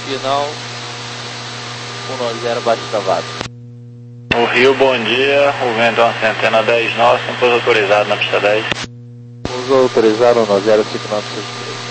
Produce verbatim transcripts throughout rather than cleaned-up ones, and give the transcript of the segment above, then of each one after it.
final um zero abaixo travado. O Rio, bom dia, o vento é uma centena dez nós, pouso autorizado na pista dez. Pouso autorizado um zero cinco nove seis três.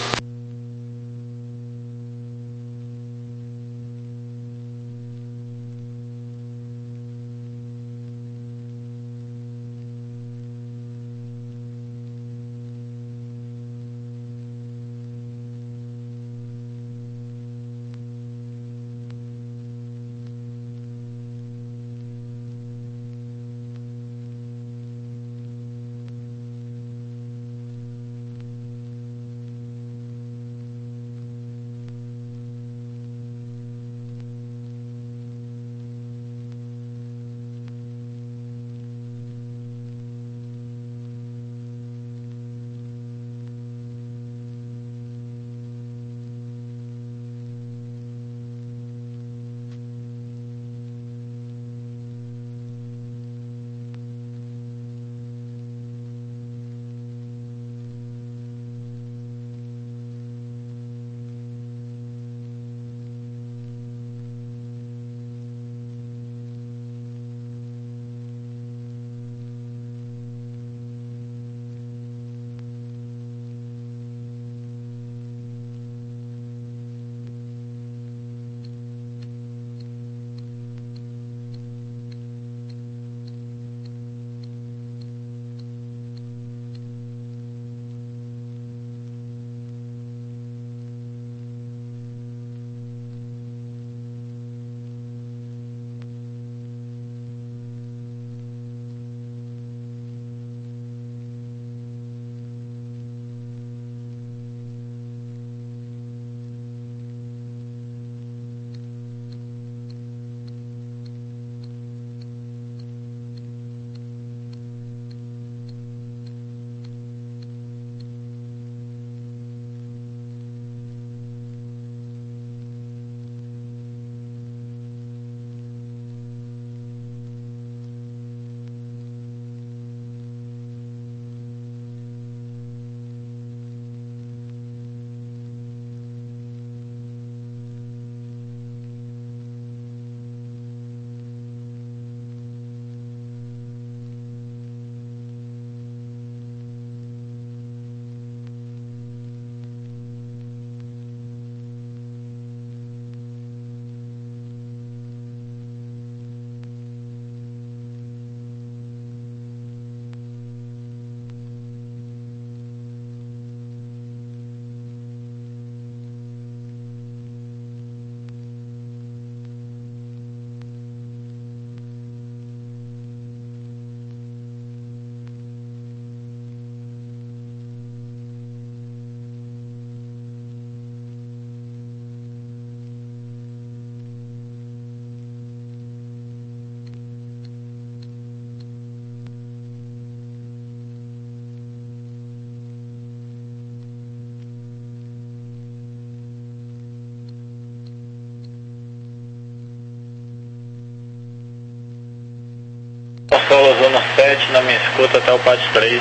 Solo zona sete, na minha escuta até o Pátio três.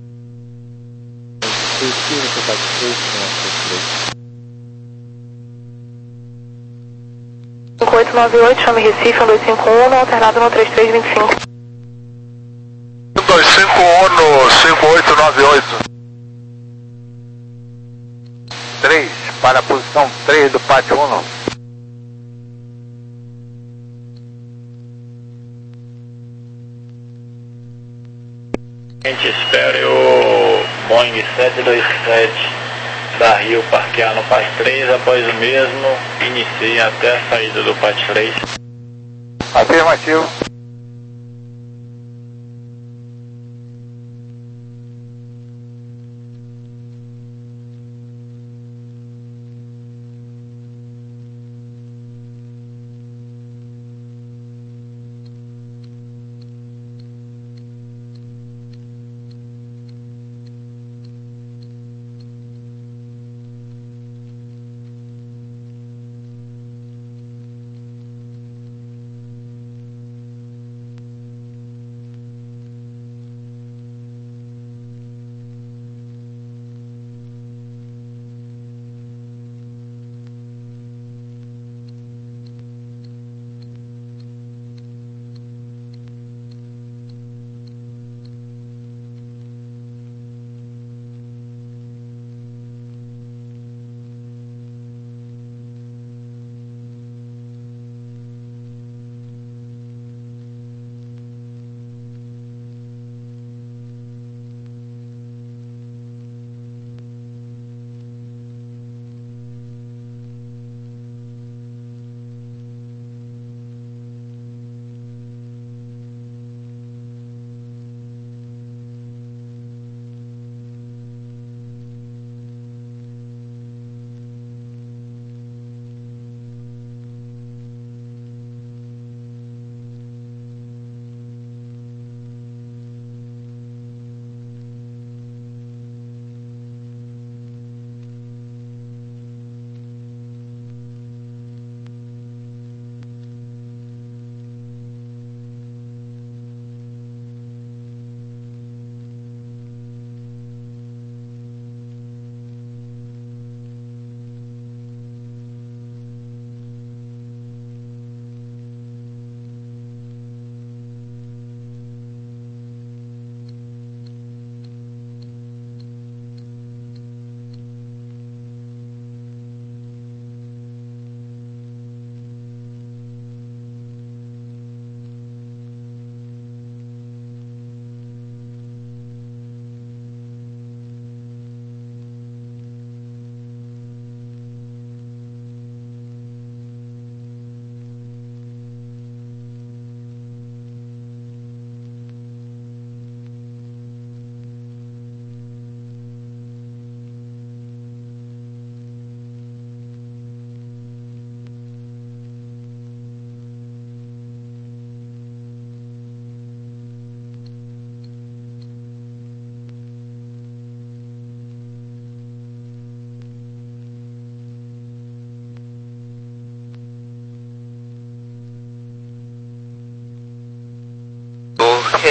cinco oito nove oito, chame Recife, um dois cinco um, alternado no três três dois cinco. um dois cinco um no cinco oito nove oito. três, para a posição três do Pátio um. A gente espere o Boeing sete dois sete da Rio parquear no Pátio três, após o mesmo, inicie até a saída do Pátio três. Afirmativo.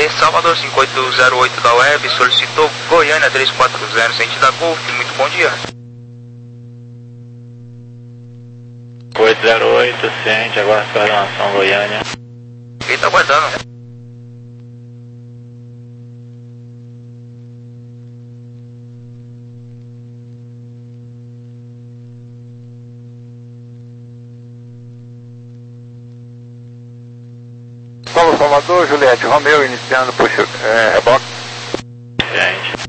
É, Salvador cinco oito zero oito da Web, solicitou Goiânia três quatro zero, sentido a Golf, muito bom dia. oito zero oito, ciente, aguarda coordenação Goiânia. Ele tá aguardando. Paulo Salvador, Juliette Romeu, iniciando puxa, é, reboque. Ciente.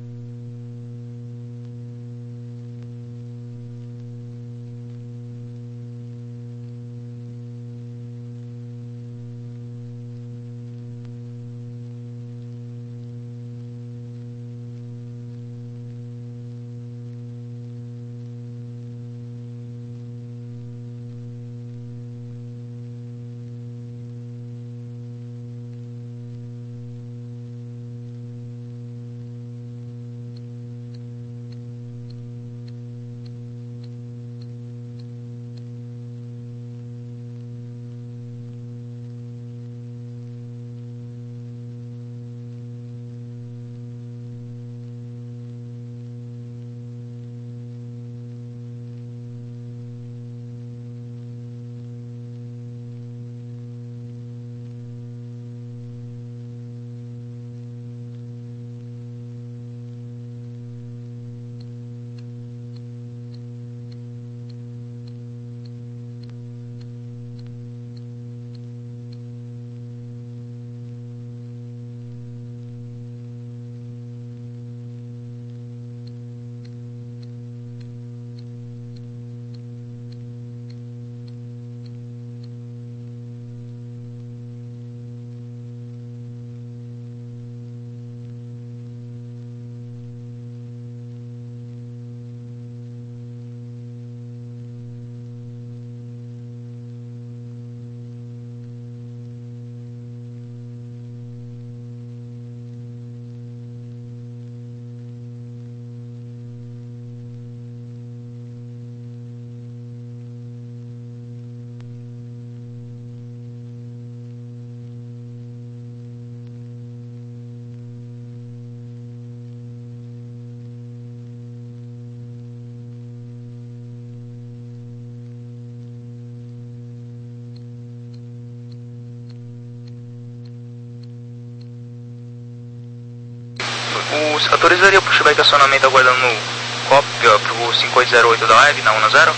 Os autorizaria o pushback acionamento aguardando no C O P pro cinco oito zero oito da Web, na um zero?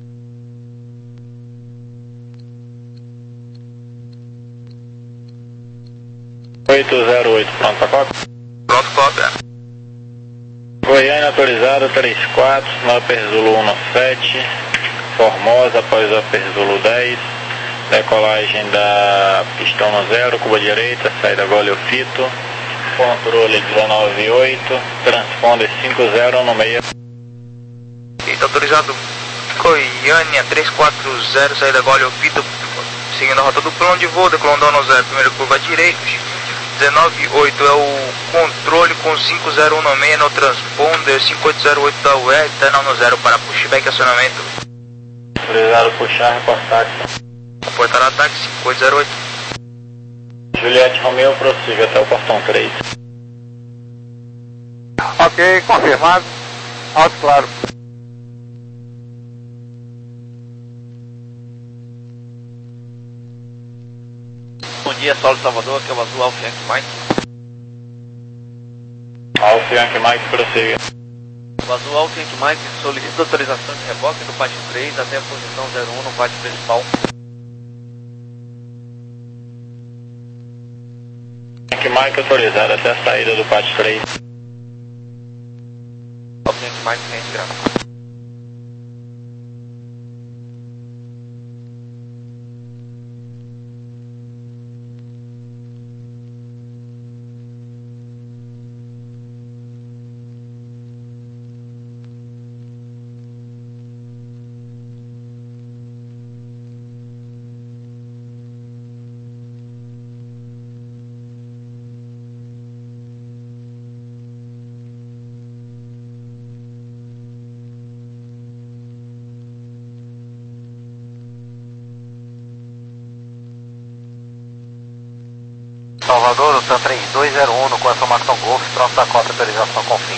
oito zero oito, pronto para cópia? Pronto, cópia. Goiânia autorizado três quatro, Upper Zulu sete, Formosa após Upper Zulu dez, decolagem da pistão no zero, curva direita, saída Golio Fito, controle dezenove oito, transponder cinco zero no meio. Está autorizado Goiânia três quatro zero, saída Golio Fito, seguindo a rota do plano de voo, decolando no zero, primeira curva direita, dezenove oito é o controle com cinco zero um no meio no transponder, cinco oito zero oito da Web, terminal no zero para pushback acionamento. Autorizado puxar, reportar. Reportar ataque cinco oito zero oito. Juliette Romeu, prossiga até o portão três. Ok, confirmado. Alto claro. Bom dia, Saulo Salvador, aqui é o Azul Alfa Yankee Mike. Alfa Yankee Mike, prossiga. O Azul Alfa Yankee Mike solicita autorização de reboque do pátio três até a posição zero um no pátio principal. Yankee Mike autorizado até a saída do pátio três. Alfa Yankee Mike, rente gráfico. Salvador, o TAM três dois zero um no conformação Golf, pronto da cota, autorização com fim.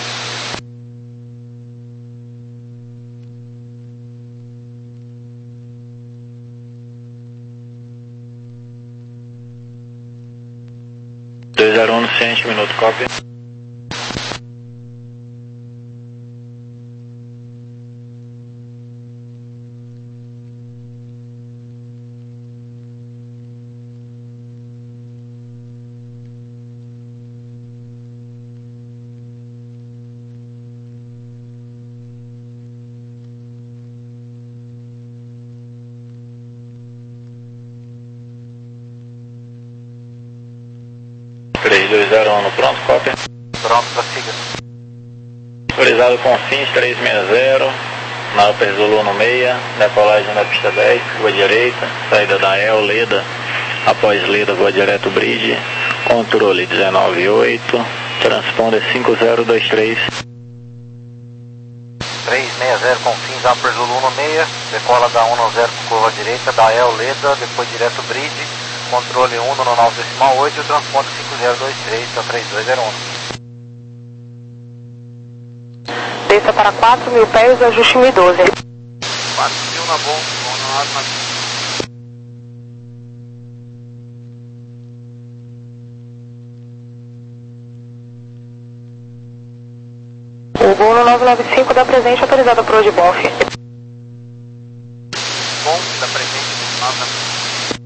dois zero um no ciente, minuto, cópia. três dois zero um no pronto, cópia. Pronto, prossiga. Autorizado com fins três seis zero, na Upper Zulu no meia, decolagem da pista dez, rua direita, saída da E L, Leda, após Leda, voa direto bridge, controle dezenove oito, transponder cinco zero dois três. três seis zero com fins Upper Zulu no meia, decola da um no zero com curva direita, da E L, Leda, depois direto bridge, controle um no nove decimal oito e o transponder cinco zero dois três, tá três dois zero um. Desça para quatro mil pés, ajuste mil e doze. quatro mil na bomba, na arma. O voo no nove nove cinco dá presente autorizado para o de Boff. Bom, dá presente no nove nove cinco.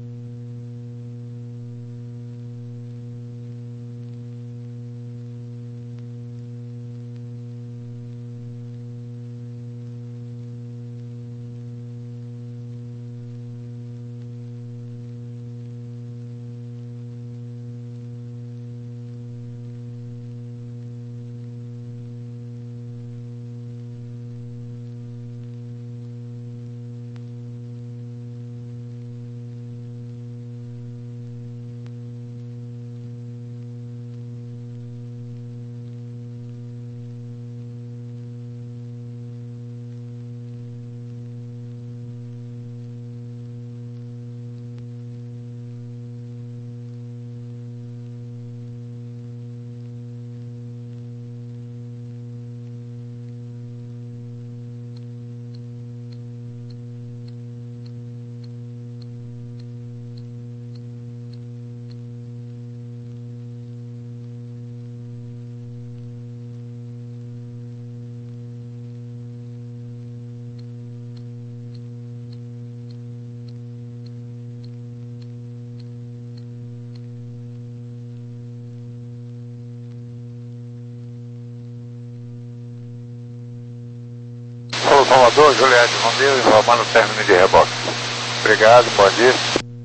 Salvador, Juliette Romeu, informando o término de reboque. Obrigado, bom dia.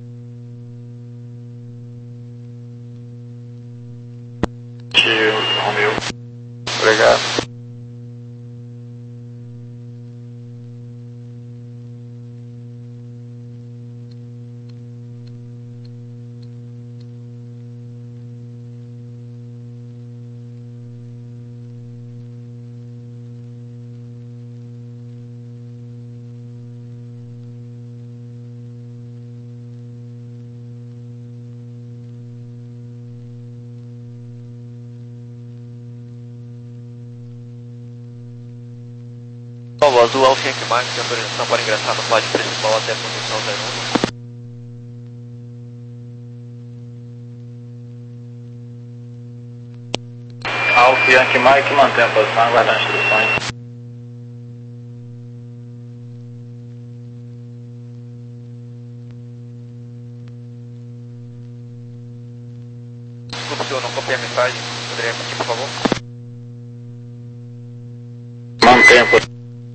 Tio Romeu. Obrigado. Salvo Azul, Alfa Yankee Mike, tem autorização para ingressar no pódio principal até a posição zero um. Alfa Yankee Mike, mantém a posição, aguardando instruções. Desculpe, senhor, não copiei a mensagem. Poderia repetir, por favor? Mantém a posição.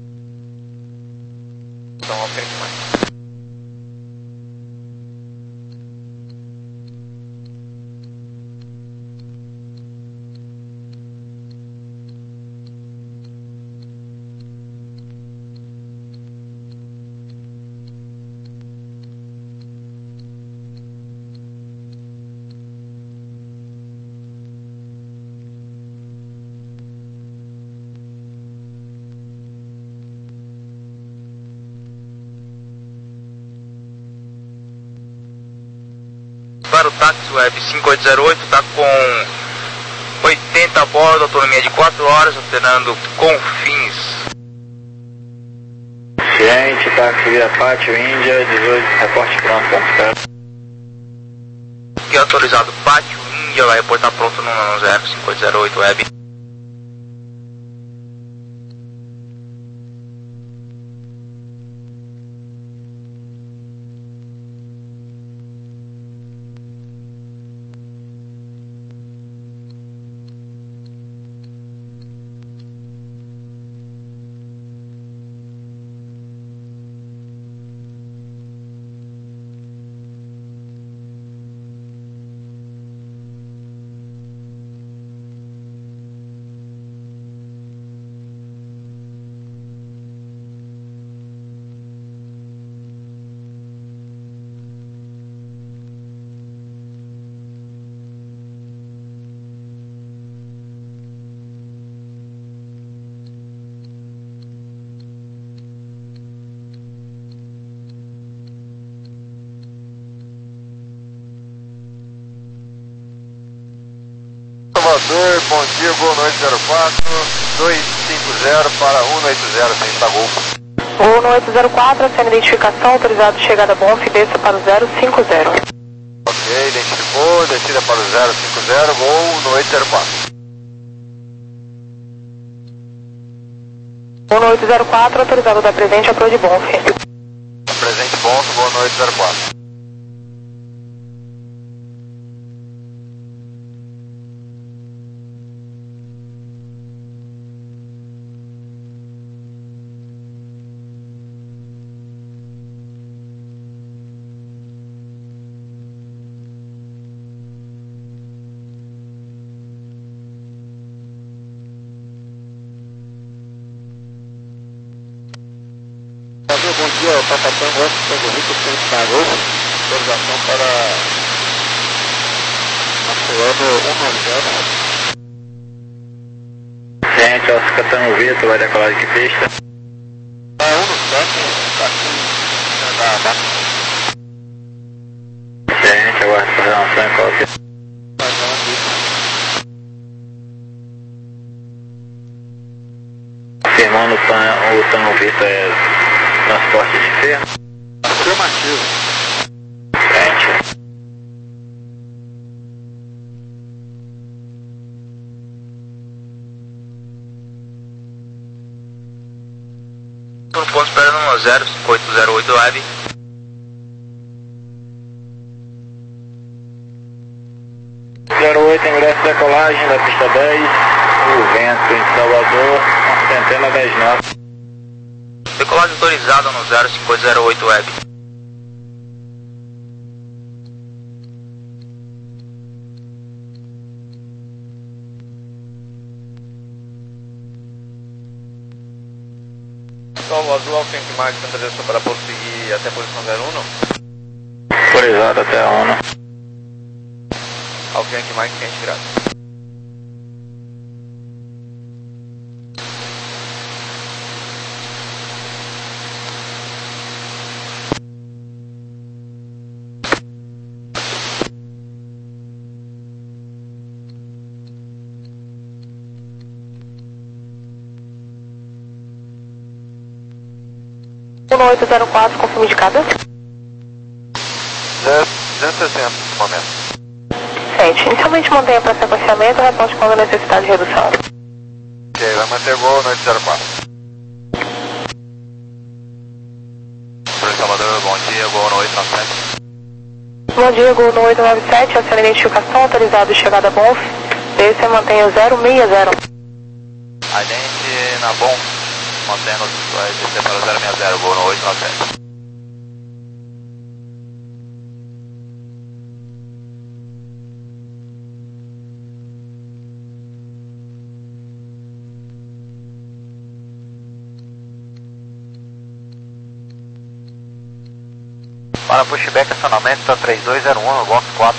Então, Alfa Yankee Mike. para o táxi web cinco oito zero oito, está com oitenta a bordo, autonomia de quatro horas, operando Confins. Ciente, táxi via Pátio Índia, dezoito, reporte pronto, ponto zero. Aqui autorizado Pátio Índia, vai reportar pronto no nove zero cinco oito zero oito web. Salvador, bom dia, boa noite, zero quatro, dois cinco zero para um oito zero, sem Istagol. um oito zero quatro, sem identificação, autorizado chegada bom, desça para o zero cinco zero. Ok, identificou, descida para o zero cinco zero, voo no oito zero quatro. um oito zero quatro, autorizado da presente a Prode Bonf. Presente bom, voo no oito zero quatro. Bom dia, o Patapão Rocha, Santo Rico, Santo Pagou, autorização para Marcelano cento e noventa. Ciente, Oscar Catano Vitor, vai decolar de que pista? É um no sete, está aqui na data. Ciente, aguardo coordenação em qualquer. Afirmando o Tano Vitor é transporte de enfermo? Afirmativo. Ciente. No ponto esperando no zero cinco oito zero oito web. zero oito, ingresso decolagem da pista dez, o vento em Salvador, centena dez nove. Decolagem autorizada no zero cinco oito zero oito web. Salvador, Alfa Yankee Mike, autorização para prosseguir até a posição zero um. Autorizado até a ONU. Alfa Yankee Mike, ciente, graças. um oito zero quatro, confirme de cada. duzentos e sessenta nesse momento. Sente. Inicialmente mantenha para sequenciamento e reporte quando a necessidade de redução. Ok, vai manter gol no oito zero quatro. Para Salvador, bom dia, gol no oito nove sete. Bom dia, Gol no oito nove sete, acena identificação, autorizado chegada bom, desça e mantenha o zero seis zero. Idente na bom, mantendo, vai descer para o zero seis zero, gol no oito nove sete. Para pushback, acionamento está três dois zero um no box quatro.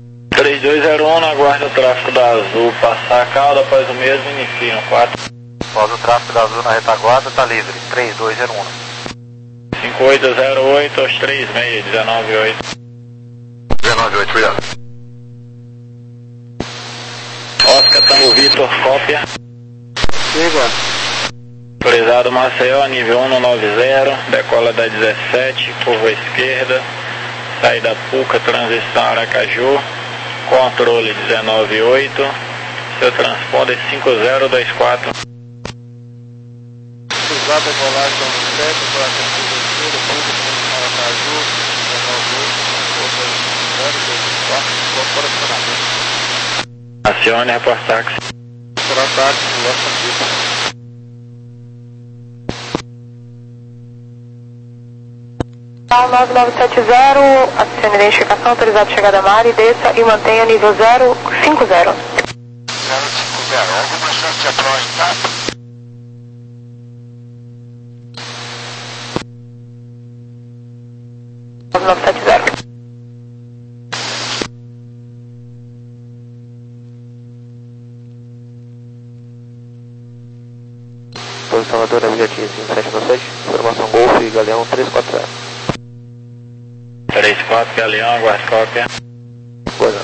três dois zero um, aguarda o tráfego da Azul passar a cauda, após o mesmo inicia um quatro. Após o tráfego da azul na retaguarda, está livre, três dois zero um. cinco oito zero oito aos três seis, dezenove oito. dezenove oito, obrigado. Oscar Tango Vitor, cópia. Siga. Autorizado Maceió, nível um nove zero, decola da dezessete, curva esquerda, saída Puca, transição Aracaju, controle dezenove oito, seu transponder cinco zero dois quatro. Cruzada decolagem sete, coração curva esquerda, Puca, transição Aracaju, dezenove oito, curva zero dois quatro, corporacionamento. Acione, reportáxi. Por ataque, Los Angeles. nove nove sete zero, acione identificação, autorizado chegada a mar e desça e mantenha nível zero cinco zero. zero cinco zero, alguma chance de pró em tá? nove nove sete zero. Torre Salvador, Aviatinha cinco sete nove sete, informação Golf e Galeão três quatro zero. três quatro, Galeão, aguarde cópia. Boa.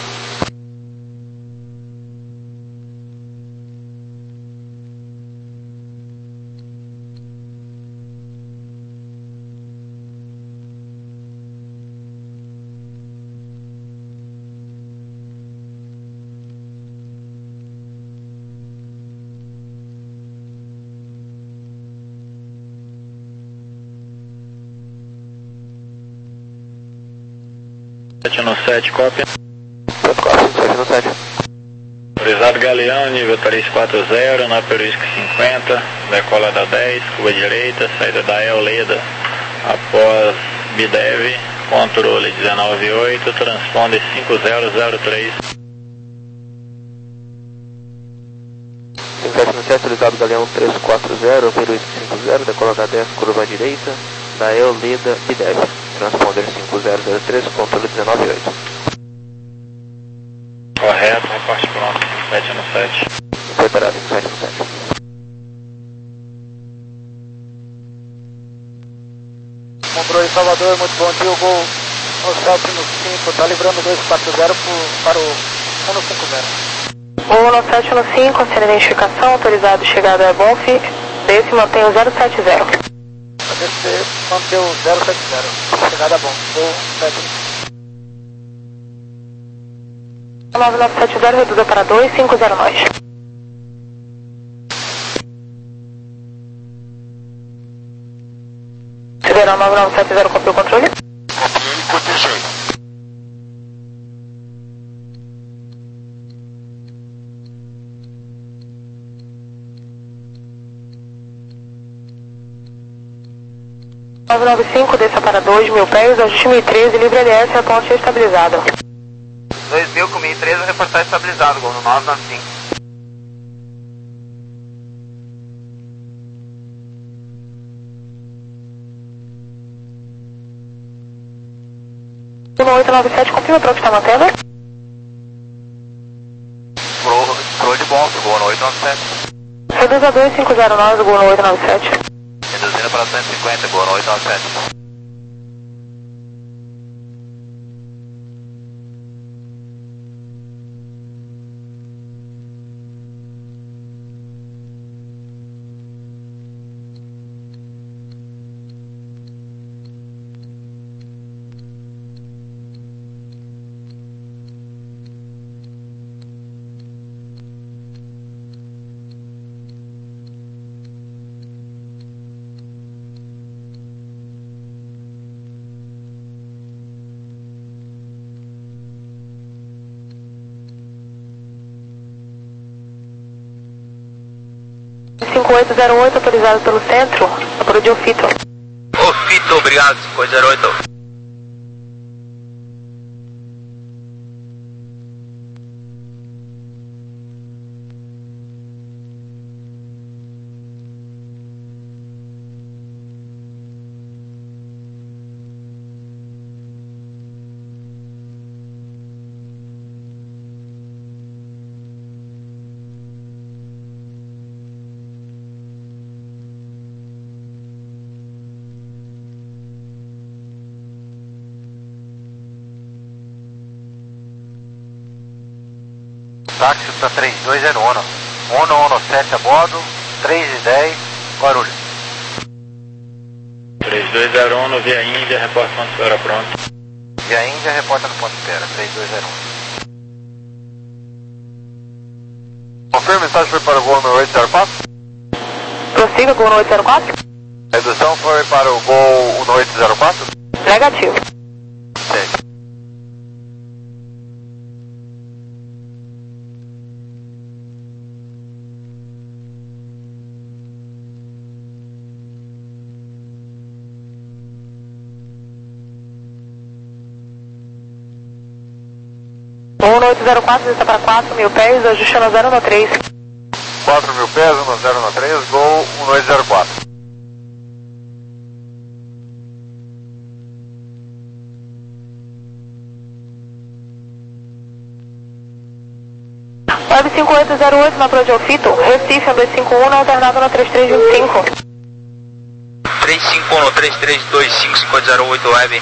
sete no sete, cópia. sete quatro cinco sete nove sete. Autorizado Galeão, nível três quatro zero, na Peruísca cinquenta, decola da dez, curva direita, saída da Eoleda, após Bidev, controle dezenove oito, transponder cinco zero zero três. cinco sete nove sete, autorizado Galeão três quatro zero, Peruísca cinco zero, decola da dez, curva direita, da Eoleda e Bidev. Transponder cinco zero zero três, controle dezenove oito. Correto, reporte pronto, cinco sete no sete. Preparado, cinco sete nove sete. Controle Salvador, muito bom dia, o gol no sete no cinco, está livrando dois quatro zero para o um no cinco zero. Gol no sete no cinco, acione identificação, autorizado chegada a Bonf, desce e mantenha o zero sete zero. Descer, manter o zero sete zero, chegada bom, gol sete. nove nove sete zero, reduza para dois cinco zero nove. Sideral nove nove sete zero, copiou o controle? Copiei e cotejei. nove nove cinco, desça para dois mil pés, ajuste mil e treze, livre L S, a ponte estabilizada. dois mil com mil e treze, reportar estabilizado, gol no nove nove cinco. um oito nove sete, confirma para o que está mantendo? Pro, pro de bom, gol no oito nove sete. Reduza dois cinco zero nove, gol no oito nove sete. Reduzindo para cento e cinquenta, gol no oito nove sete. cinco oito zero oito, autorizado pelo centro, apuro de Ofito. Ofito, obrigado, cinco oito zero oito. táxi para três dois zero um. um um sete a bordo, três e dez, Guarulhos. três dois zero um, via Índia, reporte ponto de espera pronto. Via Índia, reporta no ponto de espera, três dois zero um. Confirma, mensagem foi para o Gol oito zero quatro? Prossiga, Gol oito zero quatro. Redução foi para o Gol oito zero quatro? Negativo. Sim. um oito zero quatro, está para quatro mil pés, ajustando zero um três. quatro mil pés, um zero um três, Gol um oito zero quatro. Web cinco oito zero oito na Prodiofito, Recife, dois cinco um, na alternada na três três dois cinco. três cinco um, três três dois cinco, cinco zero oito, Web.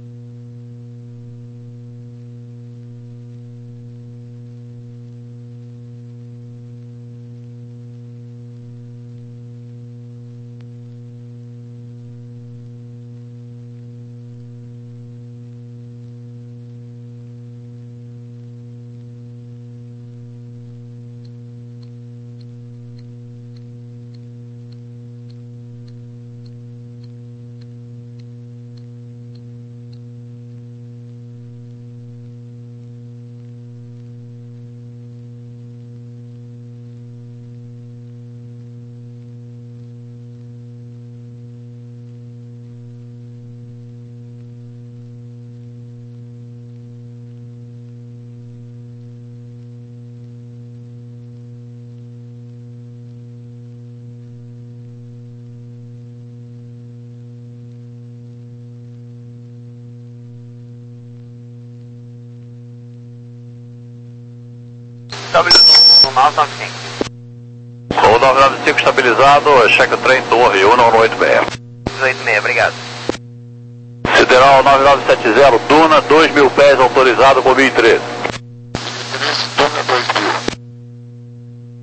No nove nove cinco. O nove nove cinco estabilizado, cheque o trem, torre um um oito seis. oito seis, obrigado. Sideral nove nove sete zero, Duna, dois mil pés autorizado com mil e treze.